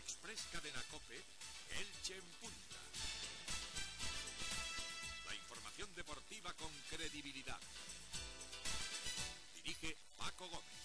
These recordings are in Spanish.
Express Cadena COPE, Elche en punta. La información deportiva con credibilidad. Dirige Paco Gómez.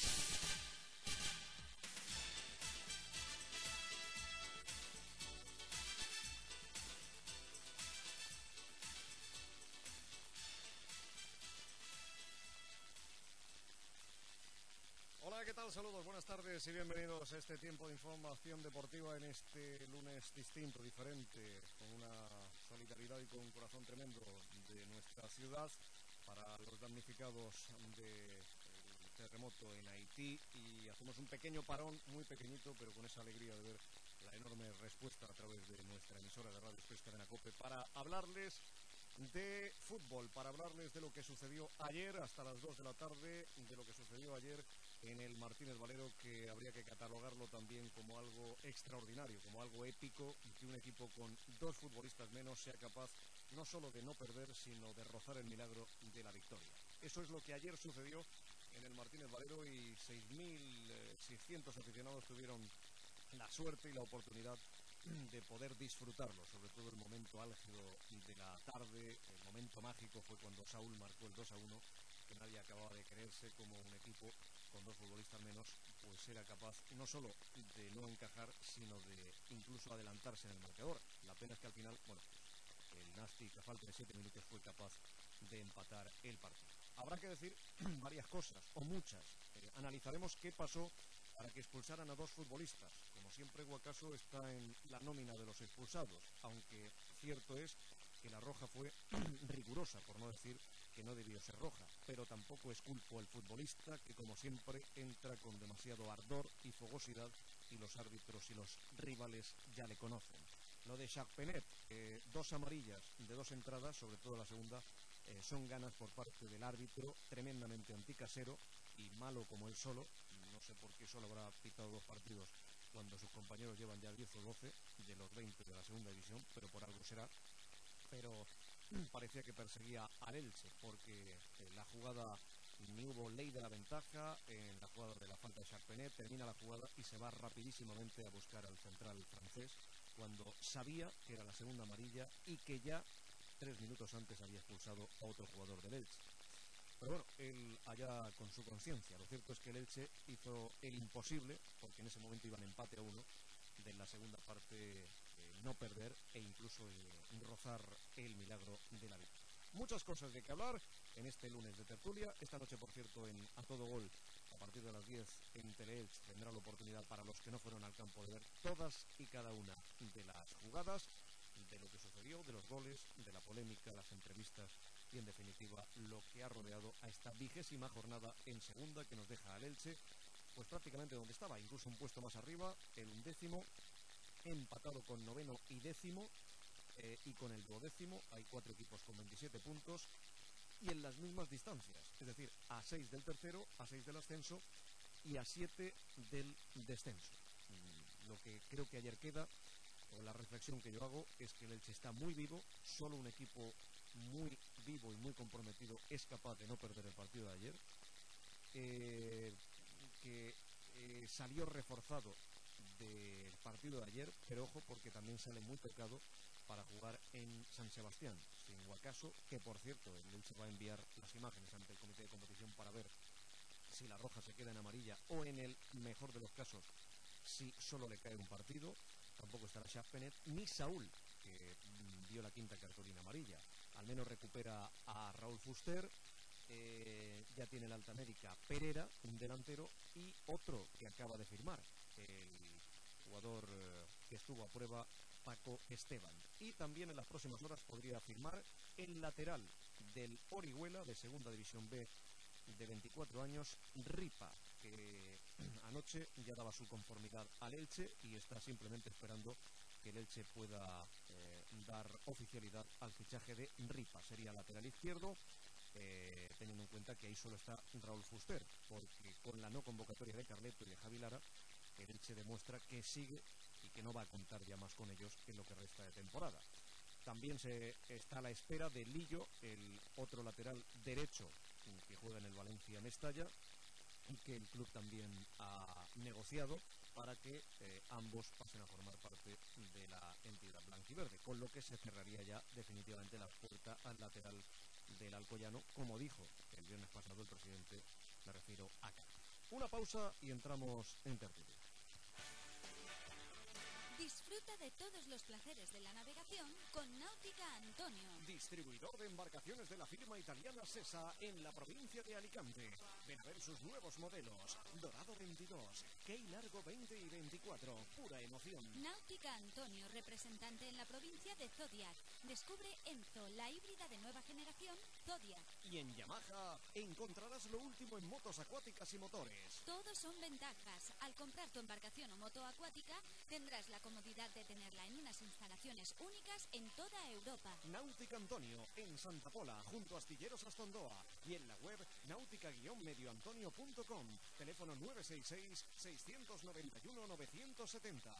Hola, ¿qué tal? Saludos, buenas tardes y bienvenidos a este tiempo de información deportiva en este lunes distinto, diferente, con una solidaridad y con un corazón tremendo de nuestra ciudad para los damnificados del terremoto en Haití, y hacemos un pequeño parón, muy pequeñito, pero con esa alegría de ver la enorme respuesta a través de nuestra emisora de Radio Express Cadena COPE para hablarles de fútbol, para hablarles de lo que sucedió ayer hasta las 2 de la tarde, de lo que sucedió ayer en el Martínez Valero, que habría que catalogarlo también como algo extraordinario, como algo épico, que un equipo con dos futbolistas menos sea capaz no solo de no perder, sino de rozar el milagro de la victoria. Eso es lo que ayer sucedió en el Martínez Valero, y 6.600 aficionados tuvieron la suerte y la oportunidad de poder disfrutarlo, sobre todo el momento álgido de la tarde. El momento mágico fue cuando Saúl marcó el 2-1, que nadie acababa de creerse como un equipo con dos futbolistas menos pues era capaz no solo de no encajar, sino de incluso adelantarse en el marcador. La pena es que al final, el Nastic, a falta de 7 minutos, fue capaz de empatar el partido. Habrá que decir varias cosas, o muchas. Analizaremos qué pasó para que expulsaran a dos futbolistas. Como siempre, Guacaso está en la nómina de los expulsados, aunque cierto es que la roja fue rigurosa, por no decir que no debió ser roja, pero tampoco es culpo el futbolista, que como siempre entra con demasiado ardor y fogosidad, y los árbitros y los rivales ya le conocen. Lo de Charpenet, 2 amarillas de 2 entradas, sobre todo la segunda, son ganas por parte del árbitro, tremendamente anticasero y malo como él solo. No sé por qué solo habrá pitado 2 partidos cuando sus compañeros llevan ya 10 o 12 de los 20 de la segunda división, pero por algo será. Pero parecía que perseguía al Elche, porque la jugada, ni hubo ley de la ventaja en la jugada de la falta de Charpenet. Termina la jugada y se va rapidísimamente a buscar al central francés, cuando sabía que era la segunda amarilla y que ya 3 minutos antes había expulsado a otro jugador del Elche. Pero bueno, él allá con su conciencia. Lo cierto es que el Elche hizo el imposible, porque en ese momento iban empate a 1, de la segunda parte no perder e incluso rozar el milagro de la victoria. Muchas cosas de que hablar en este lunes de tertulia. Esta noche, por cierto, en A Todo Gol, a partir de las 10 en Teleelch, tendrá la oportunidad para los que no fueron al campo de ver todas y cada una de las jugadas, de lo que sucedió, de los goles, de la polémica, las entrevistas y, en definitiva, lo que ha rodeado a esta 20ª jornada en segunda, que nos deja al Elche pues prácticamente donde estaba, incluso un puesto más arriba, el 11º, empatado con 9º y 10º, y con el 12º hay 4 equipos con 27 puntos y en las mismas distancias, es decir, a 6 del tercero, a 6 del ascenso y a 7 del descenso. Lo que creo que ayer queda, o la reflexión que yo hago, es que el Elche está muy vivo. Solo un equipo muy vivo y muy comprometido es capaz de no perder el partido de ayer, que salió reforzado del partido de ayer, pero ojo, porque también sale muy tocado para jugar en San Sebastián, sin Guacaso, que por cierto el Elche va a enviar las imágenes ante el comité de competición para ver si la roja se queda en amarilla o, en el mejor de los casos, si solo le cae un partido. Tampoco estará Charpenet ni Saúl, que dio la 5ª cartulina amarilla. Al menos recupera a Raúl Fuster. Ya tiene el alta médica Pereira, un delantero, y otro que acaba de firmar, el jugador que estuvo a prueba, Paco Esteban. Y también en las próximas horas podría firmar el lateral del Orihuela, de segunda división B, de 24 años, Ripa, que anoche ya daba su conformidad al Elche y está simplemente esperando que el Elche pueda dar oficialidad al fichaje de Ripa. Sería lateral izquierdo, teniendo en cuenta que ahí solo está Raúl Fuster, porque con la no convocatoria de Carleto y de Javi Lara, el Elche demuestra que sigue y que no va a contar ya más con ellos en lo que resta de temporada. También se está a la espera de Lillo, el otro lateral derecho que juega en el Valencia Mestalla, y que el club también ha negociado para que ambos pasen a formar parte de la entidad blanquiverde, con lo que se cerraría ya definitivamente la puerta al lateral del Alcoyano, como dijo el viernes pasado el presidente, me refiero a Carlos. Una pausa y entramos en tertulia. Disfruta de todos los placeres de la navegación con Náutica Antonio. Distribuidor de embarcaciones de la firma italiana Sesa en la provincia de Alicante. Ven a ver sus nuevos modelos. Dorado 22, Key Largo 20 y 24. Pura emoción. Náutica Antonio, representante en la provincia de Zodiac. Descubre Enzo, la híbrida de nueva generación Zodiac. Y en Yamaha encontrarás lo último en motos acuáticas y motores. Todos son ventajas. Al comprar tu embarcación o moto acuática, tendrás la comodidad de tenerla en unas instalaciones únicas en toda Europa. Náutica Antonio, en Santa Pola, junto a Astilleros Astondoa. Y en la web náutica-medioantonio.com. Teléfono 966-691-970.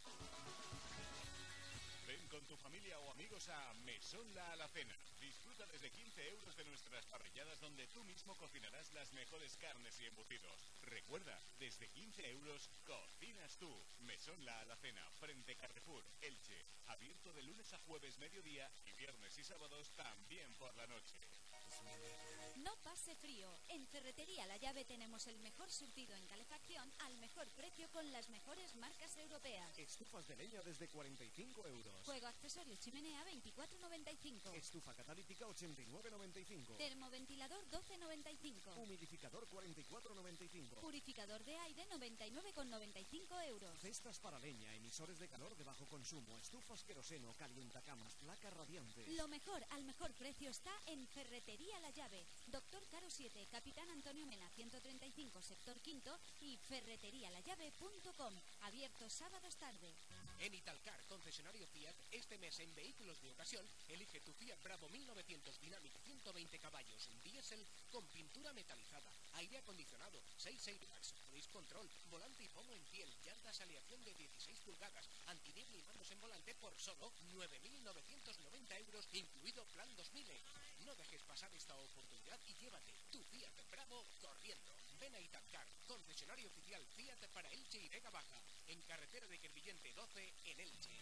Ven con tu familia o amigos a Mesón La Alacena. Disfruta desde 15 euros de nuestras parrilladas donde tú mismo cocinarás las mejores carnes y embutidos. Recuerda, desde 15 euros cocinas tú. Mesón La Alacena, frente Carrefour, Elche. Abierto de lunes a jueves mediodía y viernes y sábados también por la noche. No pase frío. En Ferretería La Llave tenemos el mejor surtido en calefacción al mejor precio con las mejores marcas europeas. Estufas de leña desde 45 euros. Juego accesorios chimenea 24,95. Estufa catalítica 89,95. Termoventilador 12,95. Humidificador 44,95. Purificador de aire 99,95 euros. Cestas para leña, emisores de calor de bajo consumo, estufas queroseno, calientacamas, placas radiantes. Lo mejor al mejor precio está en Ferretería La Llave. Doctor Caro 7, Capitán Antonio Mena 135, sector quinto y ferreterialallave.com. Abierto sábados tarde. En Italcar, concesionario Fiat, este mes en vehículos de ocasión, elige tu Fiat Bravo 1900 Dynamic 120 caballos, diésel con pintura metalizada, aire acondicionado, 6 airbags, cruise control, volante y pomo en piel, llantas aleación de 16 pulgadas, antiniebla y mandos en volante por solo 9.990 euros, incluido plan 2000. No dejes pasar esta oportunidad y llévate tu Fiat Bravo corriendo. Ven a Italcar, concesionario oficial Fiat para Elche y Vega Baja, en carretera de Crevillente 12 en Elche.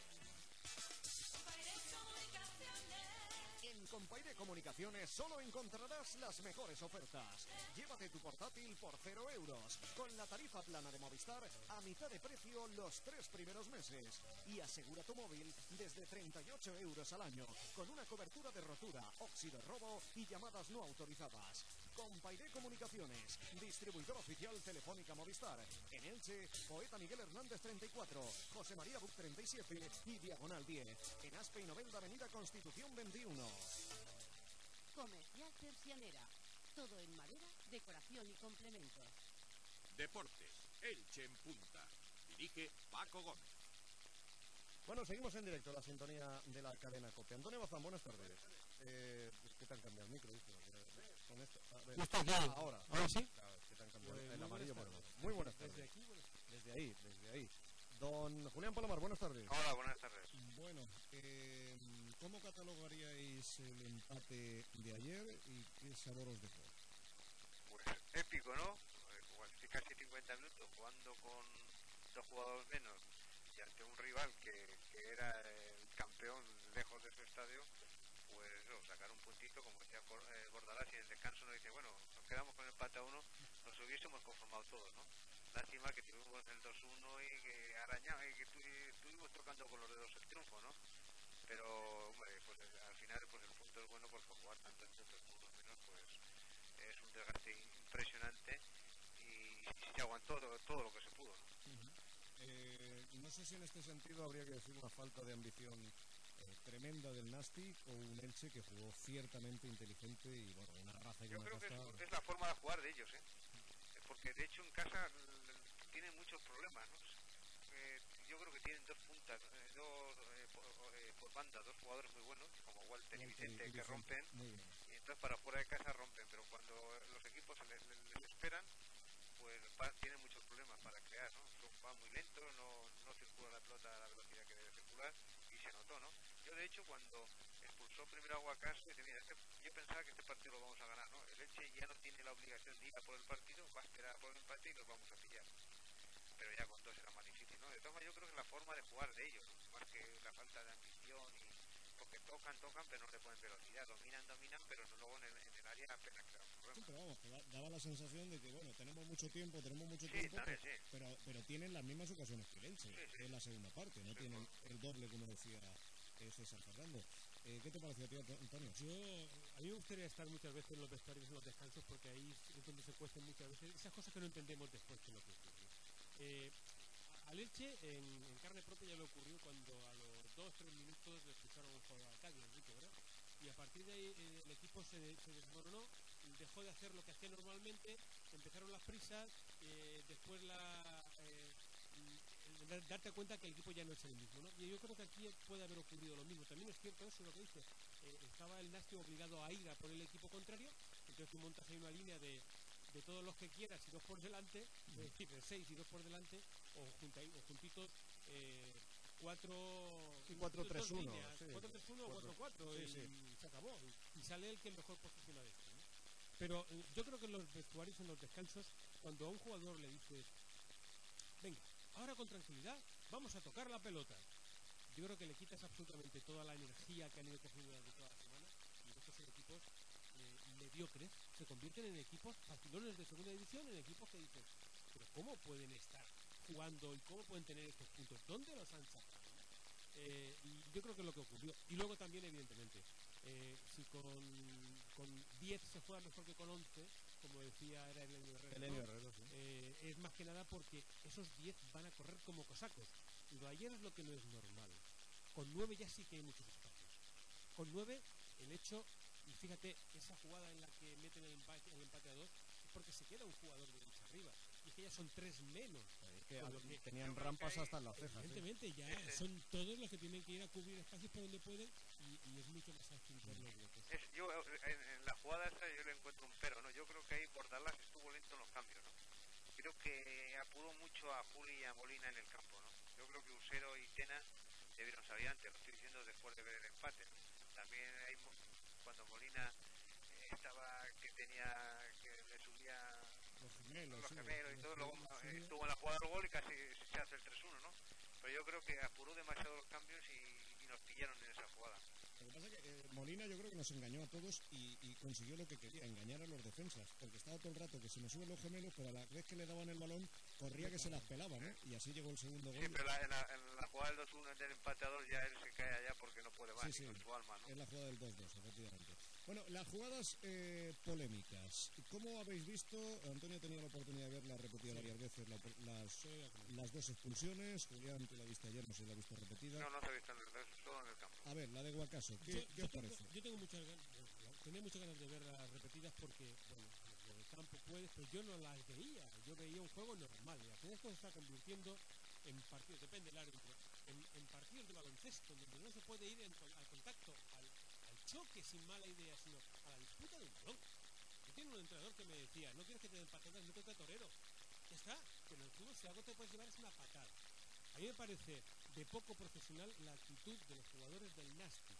En Compaire Comunicaciones solo encontrarás las mejores ofertas. Llévate tu portátil por 0 euros, con la tarifa plana de Movistar a mitad de precio los 3 primeros meses. Y asegura tu móvil desde 38 euros al año, con una cobertura de rotura, óxido, robo y llamadas no autorizadas. Compaire Comunicaciones, distribuidor oficial Telefónica Movistar. En Elche, Poeta Miguel Hernández 34, José María Buc 37 y Diagonal 10. En Aspe y Novelda, Avenida Constitución 21. Comercial Tercianera. Todo en madera, decoración y complementos. Deportes, Elche en punta. Dirige Paco Gómez. Bueno, seguimos en directo, la sintonía de la cadena COPE. Antonio Bazán, buenas tardes. ¿Qué te han cambiado el micro? Con esto. Ahora sí. Claro, ¿qué te han cambiado? Pues el amarillo por el otro. Muy buenas tardes. Desde aquí, Desde ahí. Don Julián Palomar, buenas tardes. Hola, buenas tardes. Bueno, ¿cómo catalogaríais el empate de ayer y qué sabor os dejó? Pues épico, ¿no? Casi 50 minutos jugando con 2 jugadores menos y ante un rival que era el campeón lejos de su estadio, pues sacar un puntito, como decía Bordalás, y en el descanso nos dice, bueno, nos quedamos con el empate a 1, nos hubiésemos conformado todos, ¿no? Lástima que tuvimos el 2-1 y que arañaba y que estuvimos tocando con los dedos el triunfo, ¿no? Pero, hombre, pues al final pues el punto es bueno porque jugar tantos minutos con unos menos pues es un desgaste impresionante y se aguantó todo lo que se pudo, ¿no? No sé si en este sentido habría que decir una falta de ambición tremenda del Nastic o un Elche que jugó ciertamente inteligente y bueno, una raza y yo una creo casta... que es la forma de jugar de ellos, porque de hecho en casa tienen muchos problemas, ¿no? Yo creo que tienen 2 puntas, por banda, 2 jugadores muy buenos, como Walter y Vicente, que rompen, y entonces para fuera de casa rompen, pero cuando los equipos les esperan, pues tienen muchos problemas para crear, ¿no? Va muy lento, no circula la pelota a la velocidad que debe circular, y se notó, ¿no? Yo de hecho cuando expulsó primero a Guacaso, dice, mira, yo pensaba que este partido lo vamos a ganar, ¿no? El Elche ya no tiene la obligación de ir a por el partido, va a esperar por el empate y los vamos a pillar. pero ya con dos era más difícil, ¿no? De todas maneras, yo creo que la forma de jugar de ellos, ¿no? Más que la falta de ambición, y porque tocan, pero no le ponen velocidad, dominan, pero luego en el área apenas crean problemas. Sí, pero vamos, que daba la sensación de que, bueno, tenemos mucho tiempo, Sí, también, sí. pero tienen las mismas ocasiones que el Elche, Sí. en la segunda parte, no tienen el doble, como decía César Fernando. ¿Qué te pareció a ti, Antonio? A mí me gustaría estar muchas veces en los vestuarios, en los descansos, porque ahí es donde se cuestan muchas veces esas cosas que no entendemos después que lo que ocurre. Al Elche, en carne propia, ya le ocurrió cuando a los 2-3 minutos le expulsaron un jugador al Cádiz, Enrique, ¿verdad? Y a partir de ahí el equipo se desmoronó, dejó de hacer lo que hacía normalmente, empezaron las prisas, después darte cuenta que el equipo ya no es el mismo, ¿no? Y yo creo que aquí puede haber ocurrido lo mismo. También es cierto eso, lo que dice, estaba el Nasti obligado a ir a por el equipo contrario, entonces tú montas ahí una línea de todos los que quieras y dos por delante, es decir, de 6 y 2 por delante, o juntitos 4 y 4-3-1, 4-3-1 o 4-4 sí, y se acabó, y sale el que mejor posiciona de esto, ¿no? Pero yo creo que en los vestuarios, en los descansos, cuando a un jugador le dices, venga, ahora con tranquilidad vamos a tocar la pelota, yo creo que le quitas absolutamente toda la energía que han ido cogiendo durante toda la semana, y estos son equipos mediocres, se convierten en equipos facilones de segunda división, en equipos que dices, pero ¿cómo pueden estar jugando y cómo pueden tener estos puntos? ¿Dónde los han sacado? Y yo creo que es lo que ocurrió. Y luego también, evidentemente, si con 10 se juega mejor que con 11, como decía era Elenio Herrero, sí. Es más que nada porque esos 10 van a correr como cosacos. Lo de ayer es lo que no es normal. Con 9 ya sí que hay muchos espacios. Con 9, el hecho, y fíjate, esa jugada en la que meten el empate a 2, es porque se queda un jugador de derecha arriba. Y es que ya son 3 menos. Que tenían rampas hasta en las cejas. Evidentemente, ya son todos los que tienen que ir a cubrir espacios por donde pueden, y es mucho más fácil ver los huecos. Yo en la jugada esa yo le encuentro un pero, ¿no? Yo creo que ahí Bordalás estuvo lento en los cambios, ¿no? Creo que apuró mucho a Juli y a Molina en el campo, ¿no? Yo creo que Usero y Tena debieron salir antes, lo estoy diciendo después de ver el empate, ¿no? También hay, cuando Molina estaba que le subía los gemelos y todo, luego estuvo en la jugada del gol y casi se hace el 3-1, ¿no? Pero yo creo que apuró demasiado los cambios y nos pillaron en esa jugada. Lo que pasa es que Molina yo creo que nos engañó a todos y consiguió lo que quería, engañar a los defensas, porque estaba todo el rato que se me suben los gemelos, pero a la vez que le daban el balón corría que se las pelaba, ¿no? Y así llegó el segundo gol. Sí, pero en la jugada del 2-1 del empateador ya él se cae allá porque no puede más, sí, con su alma, ¿no? Es la jugada del 2-2, efectivamente. Bueno, las jugadas polémicas, ¿cómo habéis visto? Antonio ha tenido la oportunidad de verla repetida varias veces, las dos expulsiones. Julián, tú la viste ayer, no sé si la ha visto repetida. No se ha visto solo en el campo. A ver, la de Guacaso, ¿qué os parece? Yo tengo tenía muchas ganas de verlas repetidas porque, bueno, en el campo puedes, pero yo no las veía. Yo veía un juego normal. Y al final esto se está convirtiendo en partidos, depende del árbitro, en partidos de baloncesto, donde no se puede ir al contacto, al choque sin mala idea, sino a la disputa del balón. Yo tengo un entrenador que me decía, no quieres que te den patadas, no te torero. Ya está, pero en el fútbol si algo te puedes llevar es una patada. A mí me parece de poco profesional la actitud de los jugadores del Nasti.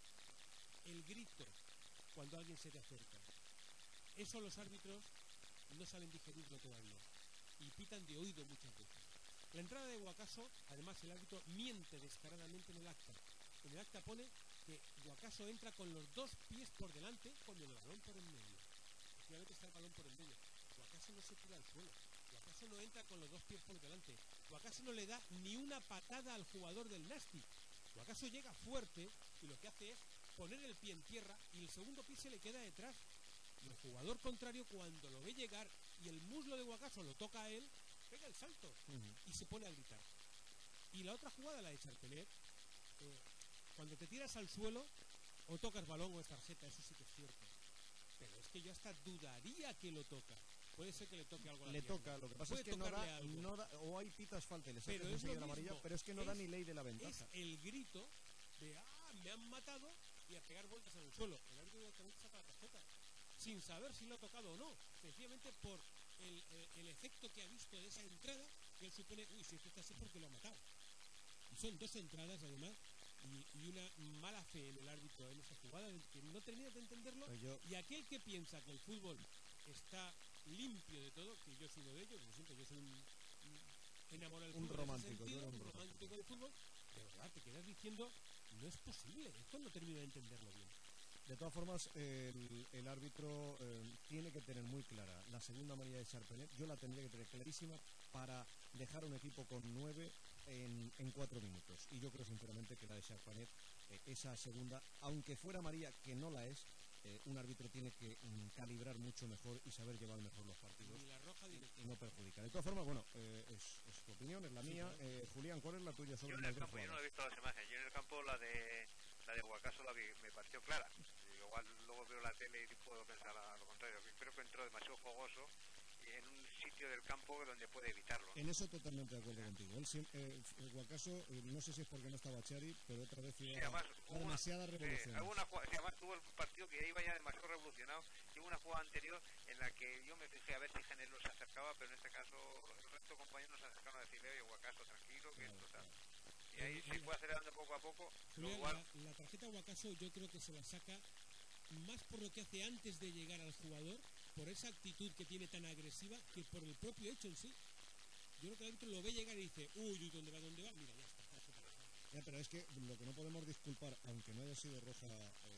El grito cuando alguien se te acerca. Eso los árbitros no saben digerirlo todavía y pitan de oído muchas veces. La entrada de Guacaso, además el árbitro miente descaradamente en el acta. En el acta pone que Guacaso entra con los 2 pies por delante con el balón por en medio. Efectivamente está el balón por en medio. Guacaso no se tira al suelo. Guacaso no entra con los 2 pies por delante. Guacaso no le da ni una patada al jugador del Nasti. Guacaso llega fuerte y lo que hace es poner el pie en tierra y el segundo pie se le queda detrás. Y el jugador contrario, cuando lo ve llegar y el muslo de Guacaso lo toca a él, pega el salto y se pone a gritar. Y la otra jugada, la de Charpelet, cuando te tiras al suelo, o tocas balón o es tarjeta, eso sí que es cierto. Pero es que yo hasta dudaría que lo toca. Puede ser que le toque algo a la Le pierna. toca, lo que pasa es que no da, o hay pitas falta y le sacas enseguida la amarilla, pero es que no da ni ley de la ventaja. Es el grito de, me han matado, y a pegar vueltas en el suelo. El árbitro directamente saca la tarjeta, sin saber si lo ha tocado o no, sencillamente por el efecto que ha visto de esa entrada, que él supone, si esto está así es porque lo ha matado. Y son 2 entradas además, y una mala fe en el árbitro en esa jugada, que no termina de entenderlo, y aquel que piensa que el fútbol está limpio de todo, que yo soy uno de ellos, lo siento, yo soy enamorado del Un fútbol. romántico, Sentido, yo era un un romántico del fútbol, pero claro, te quedas diciendo, no es posible, esto no termino de entenderlo bien. De todas formas, el árbitro tiene que tener muy clara la segunda manilla de Charpenet. Yo la tendría que tener clarísima para dejar un equipo con 9 en 4 minutos. Y yo creo sinceramente que la de Charpenet, esa segunda, aunque fuera María, que no la es, un árbitro tiene que calibrar mucho mejor y saber llevar mejor los partidos. Y la roja directa. Y no perjudicar. De todas formas, bueno, es tu opinión, es la mía. Claro. Julián, ¿cuál es la tuya sobre Yo en las el dos campo, yo no jugadas? he visto las imágenes. Yo en el campo la de Guacaso me pareció clara. Igual luego veo la tele y puedo pensar a lo contrario. Creo que entró demasiado fogoso y en un sitio del campo donde puede evitarlo. En eso totalmente de acuerdo contigo. El Guacaso, no sé si es porque no estaba Chari, pero otra vez iba además, a demasiada revolución. Además tuvo el partido que iba ya demasiado revolucionado. Y hubo una jugada anterior en la que yo me fijé a ver si Genelo se acercaba, pero en este caso el resto de compañeros se acercaron a decirle, oye, Guacaso, tranquilo, que esto tal. Y ahí se fue acelerando poco a poco. Julián, la tarjeta Guacaso yo creo que se la saca más por lo que hace antes de llegar al jugador, por esa actitud que tiene tan agresiva, que por el propio hecho en sí. Yo creo que el árbitro lo ve llegar y dice, uy, ¿dónde va? Mira, ya está. Ya, pero es que lo que no podemos disculpar, aunque no haya sido roja,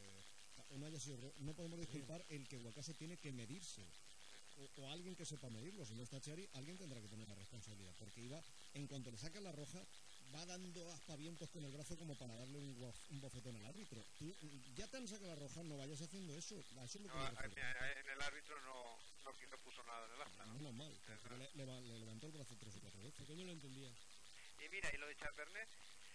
no podemos disculpar el que Guacaso tiene que medirse. O alguien que sepa medirlo. Si no está Chari, alguien tendrá que tener la responsabilidad. Porque iba, en cuanto le saca la roja, va dando aspavientos con el brazo como para darle un bofetón al árbitro. Tú ya te han sacado la roja, no vayas haciendo eso. A eso es lo que me refiero. En el árbitro no puso nada en el acta. Menos mal, pero le levantó el brazo 3 o 4 veces. Porque no lo entendía. Y mira, y lo de Charpernet,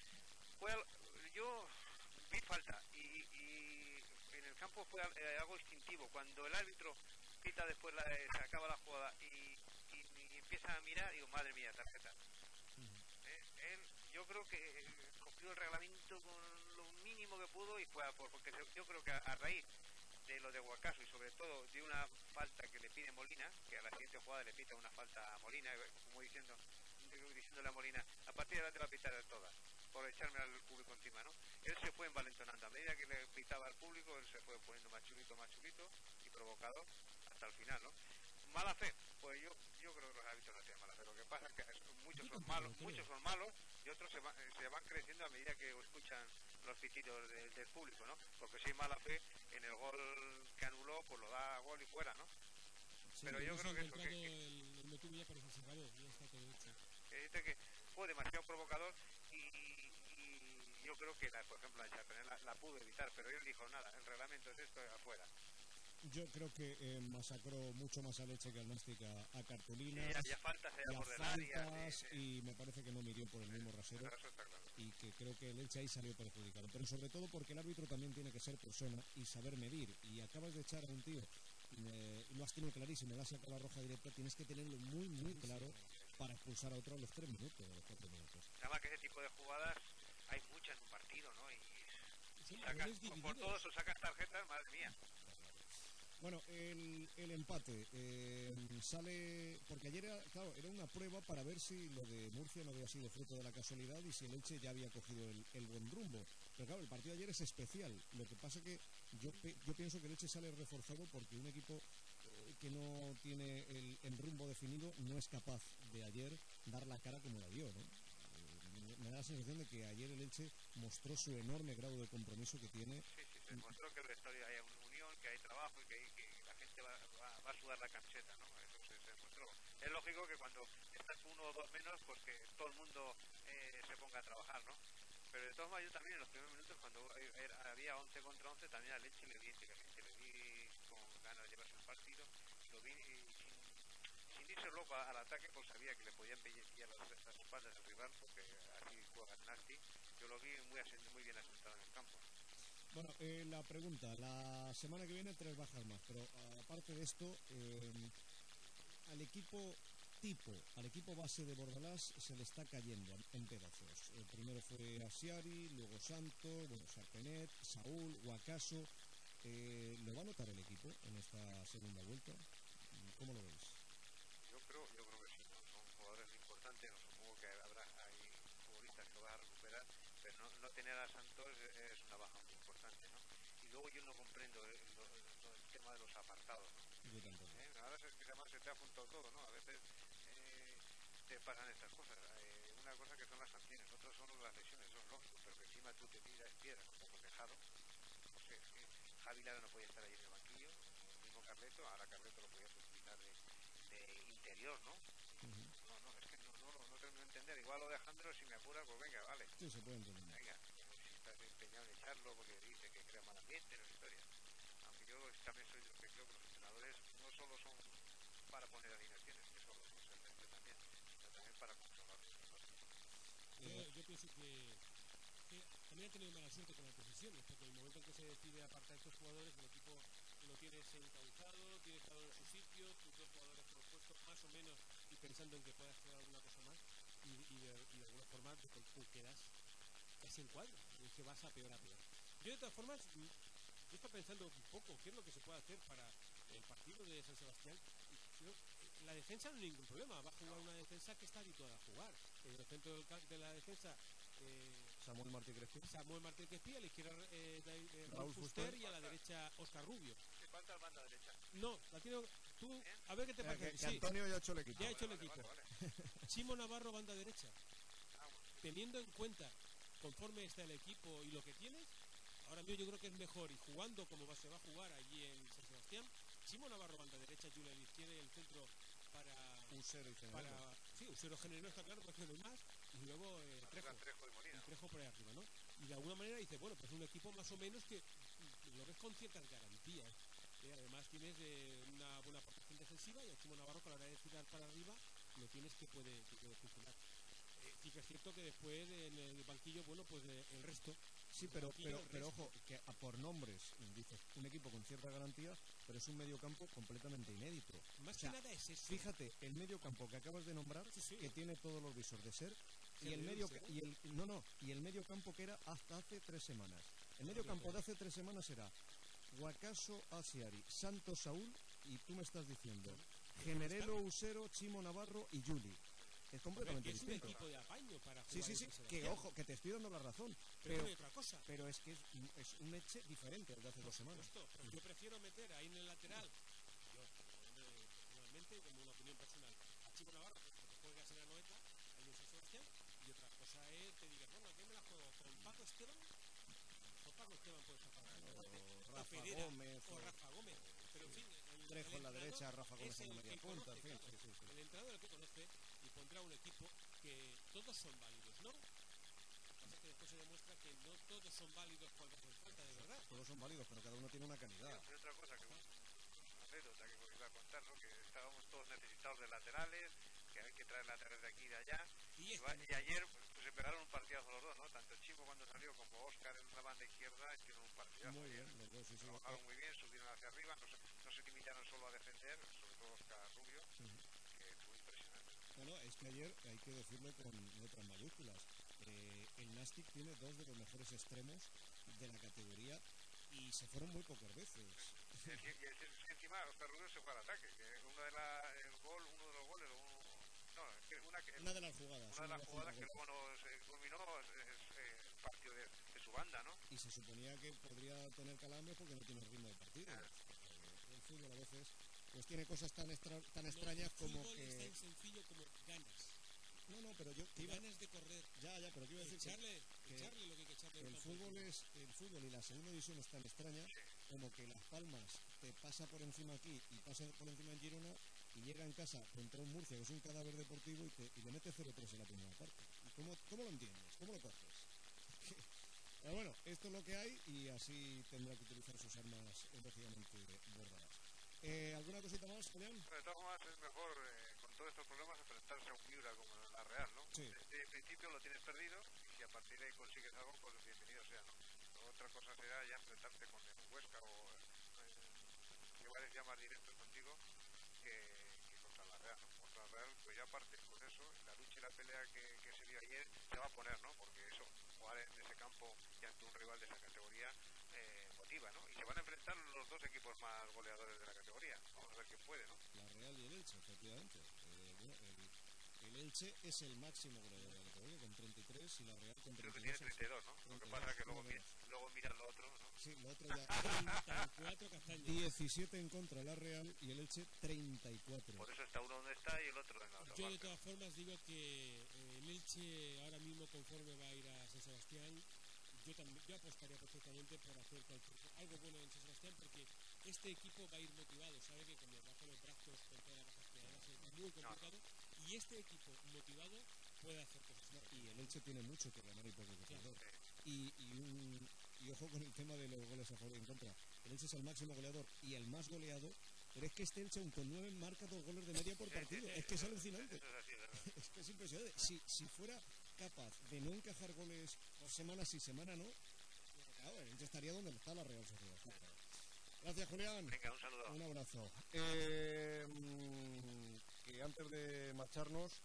yo vi falta y en el campo fue algo instintivo. Cuando el árbitro pita después se acaba la jugada y empieza a mirar, digo, madre mía, tarjeta. Yo creo que cumplió el reglamento con lo mínimo que pudo y fue porque yo creo que a raíz de lo de Guacaso y sobre todo de una falta que le pide Molina, que a la siguiente jugada le pita una falta a Molina, como diciéndole a Molina, a partir de ahora te va a pitar todas, por echarme al público encima, ¿no? Él se fue envalentonando, a medida que le pitaba al público, él se fue poniendo más chulito y provocador hasta el final, ¿no? Mala fe, pues yo creo que los árbitros no tienen mala fe. Lo que pasa es que muchos son malos y otros se van creciendo a medida que escuchan los pitidos del público, ¿no? Porque si hay mala fe, en el gol que anuló, pues lo da gol y fuera, ¿no? Sí, pero yo creo que eso el motivo ya parece cerrado, ya está todo hecho. Que dice que fue demasiado provocador y yo creo que por ejemplo la Charpenet la pudo evitar, pero él dijo nada, el reglamento es esto, afuera. Yo creo que masacró mucho más a Leche que al Nástica a cartulinas. Ya faltas allá por del área. Y me parece que no midió por el mismo rasero. Eso está claro. Y que creo que el Elche ahí salió perjudicado. Pero sobre todo porque el árbitro también tiene que ser persona y saber medir. Y acabas de echar a un tío, lo has tenido clarísimo, le has sacado la roja directa, tienes que tenerlo muy, muy claro para expulsar a otro a los 3 minutos, a los 4 minutos. Además que ese tipo de jugadas hay muchas en un partido, ¿no? Y sí, por todos o sacas tarjetas, madre mía. Bueno, el empate sale, porque ayer era una prueba para ver si lo de Murcia no había sido fruto de la casualidad y si el Elche ya había cogido el buen rumbo. Pero claro, el partido de ayer es especial. Lo que pasa que yo pienso que el Elche sale reforzado porque un equipo que no tiene el rumbo definido no es capaz de ayer dar la cara como la dio, ¿no? Me da la sensación de que ayer el Elche mostró su enorme grado de compromiso que tiene. Sí, se demostró que en la historia hay una unión, que hay trabajo y que la gente va a sudar la camiseta, ¿no? Eso se demostró. Es lógico que cuando estás 1 o 2 menos, pues que todo el mundo se ponga a trabajar, ¿no? Pero de todos modos, yo también en los primeros minutos, cuando había 11 contra 11, también a Leche le vi inteligente, le vi con ganas de llevarse el partido, lo vi sin irse loco al ataque, pues sabía que le podían pillar las espaldas al rival, porque así juega el Nasti. Yo lo vi muy bien asentado en el campo. Bueno, la pregunta, la semana que viene 3 bajas más, pero aparte de esto, al equipo base de Bordalás se le está cayendo en pedazos. El primero fue Asiari, luego Santo, bueno, Charpenet, Saúl, Guacaso. ¿Lo va a notar el equipo en esta segunda vuelta? ¿Cómo lo veis? Yo creo que sí, ¿no? Son jugadores importantes, no supongo que hay futbolistas que van a recuperar, pero no tener a Santos es una baja muy importante, ¿no? Y luego yo no comprendo el tema de los apartados, ¿no? Yo tampoco. Ahora además se te ha juntado todo, ¿no? A veces te pasan estas cosas. Una cosa que son las sanciones, otras son las lesiones, eso es lógico, pero que encima tú te tiras piedras como Tejado. O sea, es que Javi Lara no podía estar ahí en el banquillo, el mismo Carleto, ahora Carleto lo podías utilizar de interior, ¿no? No, es que no termino de entender. Igual lo de Alejandro, si me apura, pues venga, vale. Sí, se puede entender. Venga, si estás empeñado en echarlo porque dice que crea mal ambiente, no es historia. Aunque yo también soy de los que creo que los entrenadores no solo son para poner alineaciones, que solo son servirte también, sino también para controlar los cosas. Yo pienso que también han tenido mala suerte con las decisiones, porque en el momento en que se decide apartar a estos jugadores, el equipo lo tienes encauzado, tienes cada uno en su sitio, tus dos jugadores propuestos más o menos y pensando en que puedas crear alguna cosa más, y de alguna forma tú quedas casi en cuadro, es que vas a peor a peor. Yo de todas formas, yo estoy pensando un poco qué es lo que se puede hacer para el partido de San Sebastián. La defensa no hay ningún problema, va a jugar una defensa que está habituada a jugar. En el centro de la defensa Samuel Martí Crespi, a la izquierda Raúl Raúl Fuster Fuster y a la derecha Óscar Rubio. ¿Te falta el banda derecha? No, la tiene tú, a ver qué te parece. que Sí, Antonio ya ha hecho el equipo. ya ha hecho el Vale, equipo. vale. Chimo Navarro, banda derecha. Ah, bueno. Teniendo en cuenta conforme está el equipo y lo que tienes, ahora mismo yo creo que es mejor, y jugando como se va a jugar allí en San Sebastián, Chimo Navarro, banda derecha, Julia a la izquierda y el centro para Usero y Generoso. sí, Usero General está claro, porque no hay más, y luego Trejo y Molina. Trejo por ahí arriba, ¿no? Y de alguna manera dice, bueno, pues un equipo más o menos que lo ves con ciertas garantías. Además tienes una buena protección defensiva y a Chimo Navarro, que a la hora de tirar para arriba, lo tienes que puede funcionar. Sí que es cierto que después en el banquillo, bueno, pues el resto. Sí, pero ojo, que por nombres dices un equipo con cierta garantía, pero es un mediocampo completamente inédito. Más O sea, que nada es eso. fíjate, el mediocampo que acabas de nombrar, Sí. que tiene todos los visos de ser, y el mediocampo que era hasta hace 3 semanas. El mediocampo de hace 3 semanas era Guacaso, Asiari, Santos Saúl, y tú me estás diciendo Generelo, Usero, Chimo Navarro y Juli. Es completamente es un distinto. equipo de apaño para Sí, jugar. sí, en San que Sebastián. ojo, que te estoy dando la razón. Pero hay otra cosa. Pero es que es un Eche diferente al de hace 2 semanas. Pero yo prefiero meter ahí en el lateral, yo personalmente, como una opinión personal, a Chico Navarro, porque juegas en la noeta, ahí en San Sebastián, y otra cosa es que digas, bueno, ¿qué me la juego? ¿Con Paco Esteban? Con Paco Esteban puede estar para O Rafa Pereira, Gómez, o Rafa Gómez. Pero en fin, Trejo en la entrenador derecha, Rafa Gómez es en la el media que punta, conoce, en fin, claro. sí. El entrenador es el que conoce y pondrá un equipo que todos son válidos, ¿no? Lo que pasa es que después se demuestra que no todos son válidos cuando hacen falta, de verdad. Todos son válidos, pero cada uno tiene una calidad. Y otra cosa, que una anécdota que os iba a contar, ¿no? Que estábamos todos necesitados de laterales, que hay que traer laterales de aquí y de allá. Y ayer pues se pegaron un partidazo los dos, ¿no? Tanto Chimo cuando salió como Óscar en la banda izquierda hicieron un partidazo. Muy bien, los dos, sí. Trabajaron muy bien, subieron hacia arriba, no se limitaron solo a defender, sobre todo Óscar Rubio, que fue impresionante. Bueno, es que ayer, hay que decirlo con letras mayúsculas, el Nastic tiene 2 de los mejores extremos de la categoría y se fueron muy pocas veces. Y encima Óscar Rubio se fue al ataque, que uno de los goles, Una de las jugadas. Una de las jugadas que luego nos culminó es partido de su banda, ¿no? Y se suponía que podría tener calambres porque no tiene ritmo de partido. El fútbol a veces pues tiene cosas tan extrañas como El fútbol que... es tan sencillo como ganas. No, pero yo... Ganas de correr. Ya, pero quiero decir Echarle que lo que hay que echarle. el fútbol y la segunda división es tan extraña como que Las Palmas te pasa por encima aquí y pasa por encima en Girona y llega en casa contra un Murcia que es un cadáver deportivo y le mete 0-3 en la primera parte. ¿Y cómo lo entiendes? ¿Cómo lo coges? Pero bueno, esto es lo que hay y así tendrá que utilizar sus armas lógicamente bordadas. ¿Alguna cosita más, Julián? De todas formas es mejor con todos estos problemas enfrentarse a un Miura como la Real, ¿no? Sí. Desde el principio lo tienes perdido y si a partir de ahí consigues algo, pues bienvenido sea, ¿no? Otra cosa será ya enfrentarte con un Huesca o rivales ya más directos contigo que contra la Real, ¿no? Contra la Real, pues ya aparte con eso, la lucha y la pelea que se vio ayer se va a poner, ¿no? Porque eso, jugar en ese campo y ante un rival de esa categoría motiva, ¿no? Y se van a enfrentar los dos equipos más goleadores de la categoría. Vamos a ver quién puede, ¿no? La Real y el Elche, efectivamente. El Elche es el máximo goleador de la categoría con 33 y la Real con 32. Creo que tiene 32, ¿no? Lo que pasa es que luego miras lo otro, ¿no? Sí, lo otro ya. 34 castañas. 17 en contra la Real y el Elche 34. Por eso está uno donde está y el otro en la otra Yo de parte. todas formas digo que el Elche ahora mismo conforme va a ir a San Sebastián, yo apostaría perfectamente por hacer algo bueno en San Sebastián, porque este equipo va a ir motivado, sabe que como va con los brazos con todas las bajas que hay, va a ser muy complicado, y este equipo motivado puede hacer cosas. Y el Elche tiene mucho que ganar y poco que perder. Y ojo con el tema de los goles a favor y en contra. El Elche es el máximo goleador y el más goleado, pero es que este Elche, aun con 9, marca 2 goles de media por partido. Es que es alucinante. Eso es así, ¿verdad? Es que es impresionante. Si fuera capaz de no encajar goles semana sí, semana no, claro, el Elche estaría donde está la Real Sociedad. Gracias, Julián. Venga, un saludo. Un abrazo. Que antes de marcharnos,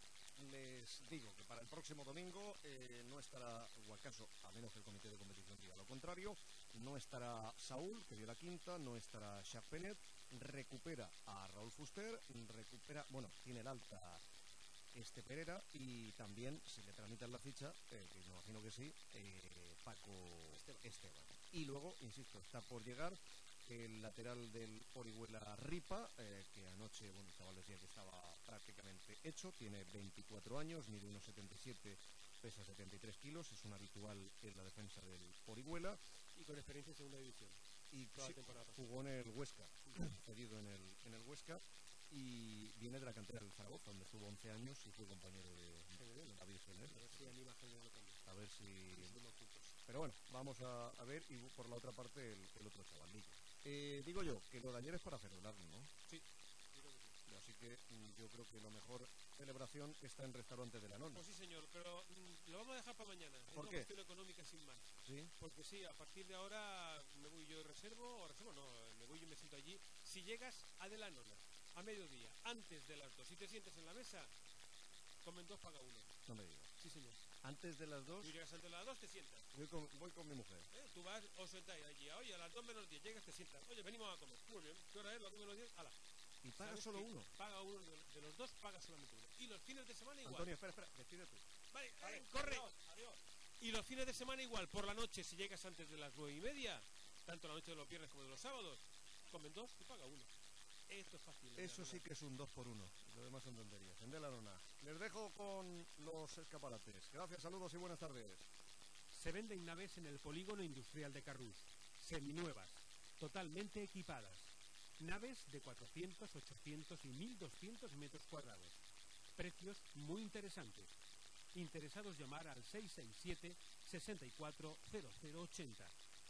les digo que para el próximo domingo no estará, o acaso, a menos que el comité de competición diga lo contrario, no estará Saúl, que dio la quinta, no estará Shaq Penet, recupera a Raúl Fuster, tiene el alta Pereira y también, si le tramitan la ficha, que me imagino que sí, Paco Esteban. Y luego, insisto, está por llegar el lateral del Orihuela Ripa, que anoche, el chaval decía que estaba prácticamente hecho, tiene 24 años, mide 1,77, pesa 73 kilos, es un habitual en la defensa del Orihuela. Y con experiencia en segunda división. Y Toda la temporada pasada. jugó en el Huesca, cedido en el Huesca, y viene de la cantera del Zaragoza, donde estuvo 11 años y fue compañero de David Fener. A ver si anima General también. A ver si... Pero bueno, vamos a ver, y por la otra parte el otro chavalillo. Digo yo, que lo de ayer es para celebrarlo, ¿no? Sí. Así que yo creo que la mejor celebración está en Restaurante de la Nona. Pues sí, señor, pero lo vamos a dejar para mañana. ¿Por es qué? una cuestión económica sin más. ¿Sí? Porque sí, a partir de ahora me voy yo me voy y me siento allí. Si llegas a De la Nona, a mediodía, antes de las 2, y te sientes en la mesa, comen 2, paga 1. No me digas. Sí, señor. Antes de las 2, Tú llegas antes de las 2, te sientas. voy con mi mujer. Tú vas, os sentáis allí. Oye, a las 2 menos 10 llegas, te sientas. Oye, venimos a comer. Muy bien. ¿Qué hora es? Las 2 menos 10. ¡Hala! Y paga ¿Sabes solo qué? uno. Paga uno de los dos, paga solamente uno. Y los fines de semana igual. Antonio, espera, despide tú. Vale, corre. Adiós. Y los fines de semana igual, por la noche, si llegas antes de las 9:30, tanto la noche de los viernes como de los sábados, comen 2 y paga 1. Esto es fácil. Eso sí que es un 2 por 1. Lo demás son tonterías. En De la Nona. Les dejo con los escaparates. Gracias, saludos y buenas tardes. Se venden naves en el polígono industrial de Carrús, seminuevas, totalmente equipadas. Naves de 400, 800 y 1200 metros cuadrados. Precios muy interesantes. Interesados llamar al 667 64 0080.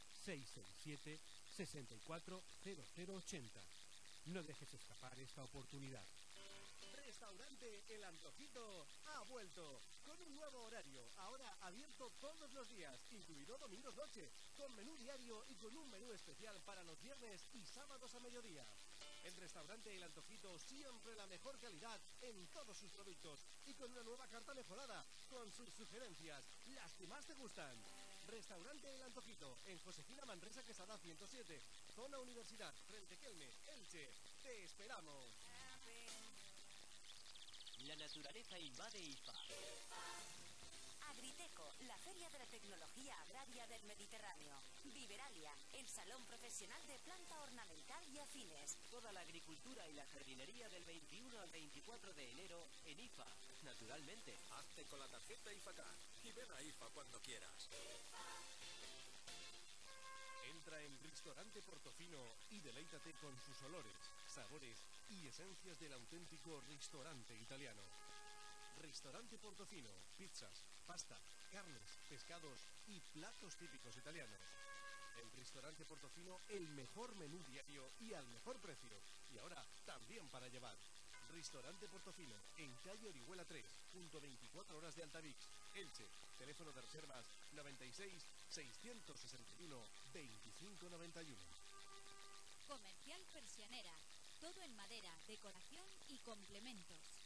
667 64 0080. No dejes escapar esta oportunidad. Restaurante El Antojito ha vuelto con un nuevo horario, ahora abierto todos los días, incluido domingos noche, con menú diario y con un menú especial para los viernes y sábados a mediodía. El Restaurante El Antojito siempre la mejor calidad en todos sus productos y con una nueva carta mejorada, con sus sugerencias, las que más te gustan. Restaurante El Antojito, en Josefina Manresa Quesada 107, zona Universidad, frente Kelme, Elche. ¡Te esperamos! La naturaleza invade IFA. Agriteco, la feria de la tecnología agraria del Mediterráneo. Viveralia, el salón profesional de planta ornamental y afines. Toda la agricultura y la jardinería del 21 al 24 de enero en IFA. Naturalmente. Hazte con la tarjeta IFACAR y ven a IFA cuando quieras. Entra en Restaurante Portofino y deleítate con sus olores, sabores y esencias del auténtico restaurante italiano. Restaurante Portofino, pizzas, pasta, carnes, pescados y platos típicos italianos. El Restaurante Portofino, el mejor menú diario y al mejor precio. Y ahora también para llevar. Restaurante Portofino, en calle Orihuela 3, junto 24 horas de Altavix, Elche. Teléfono de reservas 96 661 2591. Comercial Persianera. Todo en madera, decoración y complementos.